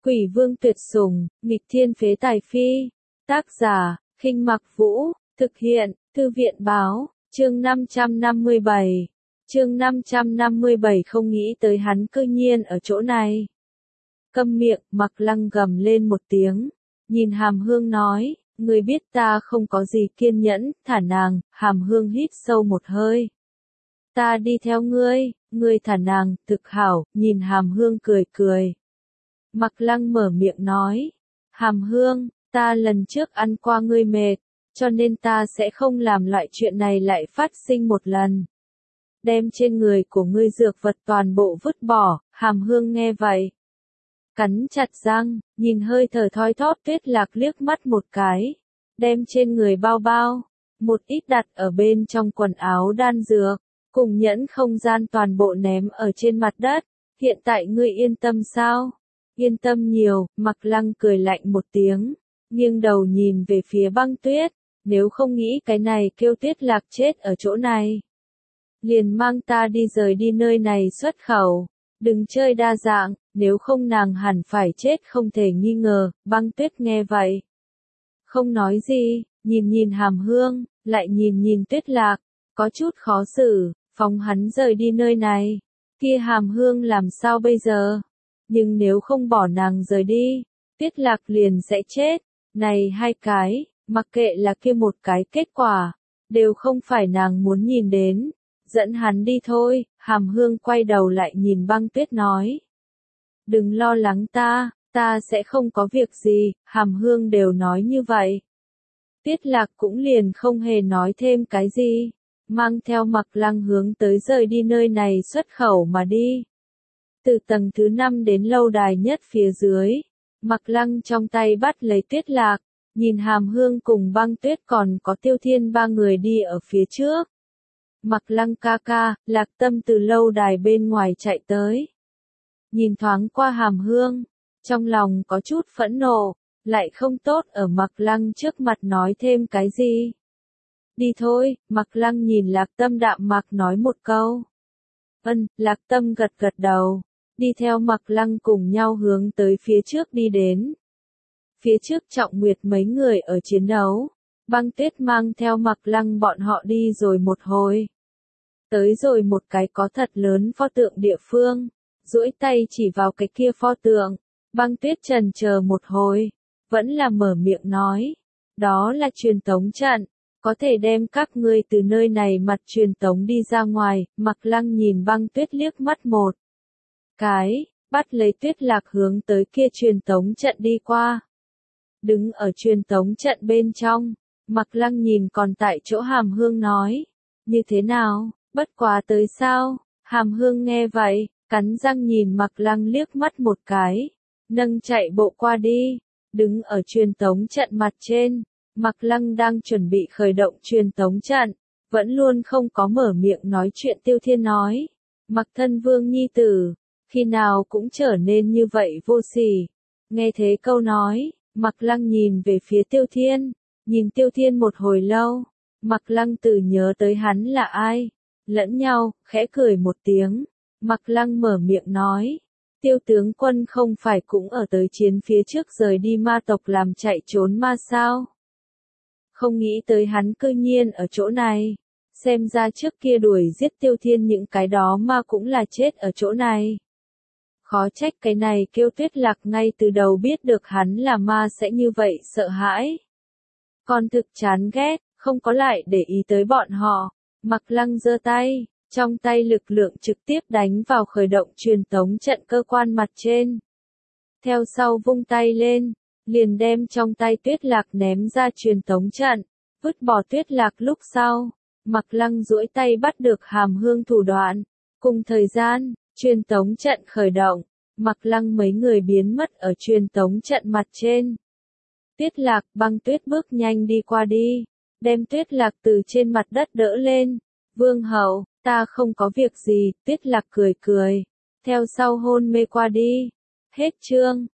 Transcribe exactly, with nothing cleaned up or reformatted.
Quỷ vương tuyệt sủng, nghịch thiên phế tài phi. Tác giả, Khinh Mặc Vũ, thực hiện, Thư viện báo, chương năm trăm năm mươi bảy. Chương năm trăm năm mươi bảy không nghĩ tới hắn cư nhiên ở chỗ này. Câm miệng, Mặc Lăng gầm lên một tiếng, nhìn Hàm Hương nói, ngươi biết ta không có gì kiên nhẫn, thả nàng. Hàm Hương hít sâu một hơi. Ta đi theo ngươi, ngươi thả nàng, thực hảo, nhìn Hàm Hương cười cười. Mặc Lăng mở miệng nói, Hàm Hương, ta lần trước ăn qua ngươi mệt, cho nên ta sẽ không làm loại chuyện này lại phát sinh một lần. Đem trên người của ngươi dược vật toàn bộ vứt bỏ. Hàm Hương nghe vậy, cắn chặt răng, nhìn hơi thở thoi thóp Tuyết Lạc liếc mắt một cái, đem trên người bao bao, một ít đặt ở bên trong quần áo đan dược, cùng nhẫn không gian toàn bộ ném ở trên mặt đất. Hiện tại ngươi yên tâm sao? Yên tâm nhiều. Mặc Lăng cười lạnh một tiếng, nghiêng đầu nhìn về phía Băng Tuyết, nếu không nghĩ cái này kêu Tuyết Lạc chết ở chỗ này, liền mang ta đi rời đi nơi này xuất khẩu, đừng chơi đa dạng, nếu không nàng hẳn phải chết không thể nghi ngờ. Băng Tuyết nghe vậy, không nói gì, nhìn nhìn Hàm Hương, lại nhìn nhìn Tuyết Lạc, có chút khó xử, phóng hắn rời đi nơi này, kia Hàm Hương làm sao bây giờ? Nhưng nếu không bỏ nàng rời đi, Tuyết Lạc liền sẽ chết. Này hai cái, mặc kệ là kia một cái kết quả, đều không phải nàng muốn nhìn đến. Dẫn hắn đi thôi. Hàm Hương quay đầu lại nhìn Băng Tuyết nói, đừng lo lắng ta, ta sẽ không có việc gì. Hàm Hương đều nói như vậy, Tuyết Lạc cũng liền không hề nói thêm cái gì, mang theo Mặc Lăng hướng tới rời đi nơi này xuất khẩu mà đi. Từ tầng thứ năm đến lâu đài nhất phía dưới, Mặc Lăng trong tay bắt lấy Tuyết Lạc, nhìn Hàm Hương cùng Băng Tuyết còn có Tiêu Thiên ba người đi ở phía trước. Mặc Lăng ca ca, Lạc Tâm từ lâu đài bên ngoài chạy tới, nhìn thoáng qua Hàm Hương, trong lòng có chút phẫn nộ, lại không tốt ở Mặc Lăng trước mặt nói thêm cái gì. Đi thôi. Mặc Lăng nhìn Lạc Tâm đạm mạc nói một câu. Ân. Lạc Tâm gật gật đầu, đi theo Mặc Lăng cùng nhau hướng tới phía trước đi đến. Phía trước Trọng Nguyệt mấy người ở chiến đấu, Băng Tuyết mang theo Mặc Lăng bọn họ đi rồi một hồi. Tới rồi một cái có thật lớn pho tượng địa phương, duỗi tay chỉ vào cái kia pho tượng. Băng Tuyết chần chờ một hồi, vẫn là mở miệng nói, đó là truyền tống trận, có thể đem các ngươi từ nơi này mặt truyền tống đi ra ngoài. Mặc Lăng nhìn Băng Tuyết liếc mắt một cái, bắt lấy Tuyết Lạc hướng tới kia truyền tống trận đi qua. Đứng ở truyền tống trận bên trong, Mặc Lăng nhìn còn tại chỗ Hàm Hương nói, như thế nào, bất quá tới sao? Hàm Hương nghe vậy, cắn răng nhìn Mặc Lăng liếc mắt một cái, nâng chạy bộ qua đi, đứng ở truyền tống trận mặt trên. Mặc Lăng đang chuẩn bị khởi động truyền tống trận, vẫn luôn không có mở miệng nói chuyện Tiêu Thiên nói, Mặc thân vương nhi tử, khi nào cũng trở nên như vậy vô sỉ. Nghe thế câu nói, Mặc Lăng nhìn về phía Tiêu Thiên, nhìn Tiêu Thiên một hồi lâu, Mặc Lăng tự nhớ tới hắn là ai, lẫn nhau, khẽ cười một tiếng. Mặc Lăng mở miệng nói, Tiêu tướng quân không phải cũng ở tới chiến phía trước rời đi ma tộc làm chạy trốn ma sao? Không nghĩ tới hắn cư nhiên ở chỗ này, xem ra trước kia đuổi giết Tiêu Thiên những cái đó ma cũng là chết ở chỗ này. Khó trách cái này kêu Tuyết Lạc ngay từ đầu biết được hắn là ma sẽ như vậy sợ hãi. Còn thực chán ghét, không có lại để ý tới bọn họ. Mặc Lăng giơ tay, trong tay lực lượng trực tiếp đánh vào khởi động truyền tống trận cơ quan mặt trên. Theo sau vung tay lên, liền đem trong tay Tuyết Lạc ném ra truyền tống trận, vứt bỏ Tuyết Lạc lúc sau, Mặc Lăng duỗi tay bắt được Hàm Hương thủ đoạn. Cùng thời gian, truyền tống trận khởi động, Mặc Lăng mấy người biến mất ở truyền tống trận mặt trên. Tuyết Lạc, Băng Tuyết bước nhanh đi qua đi, đem Tuyết Lạc từ trên mặt đất đỡ lên. Vương hậu, ta không có việc gì. Tuyết Lạc cười cười, theo sau hôn mê qua đi. Hết chương.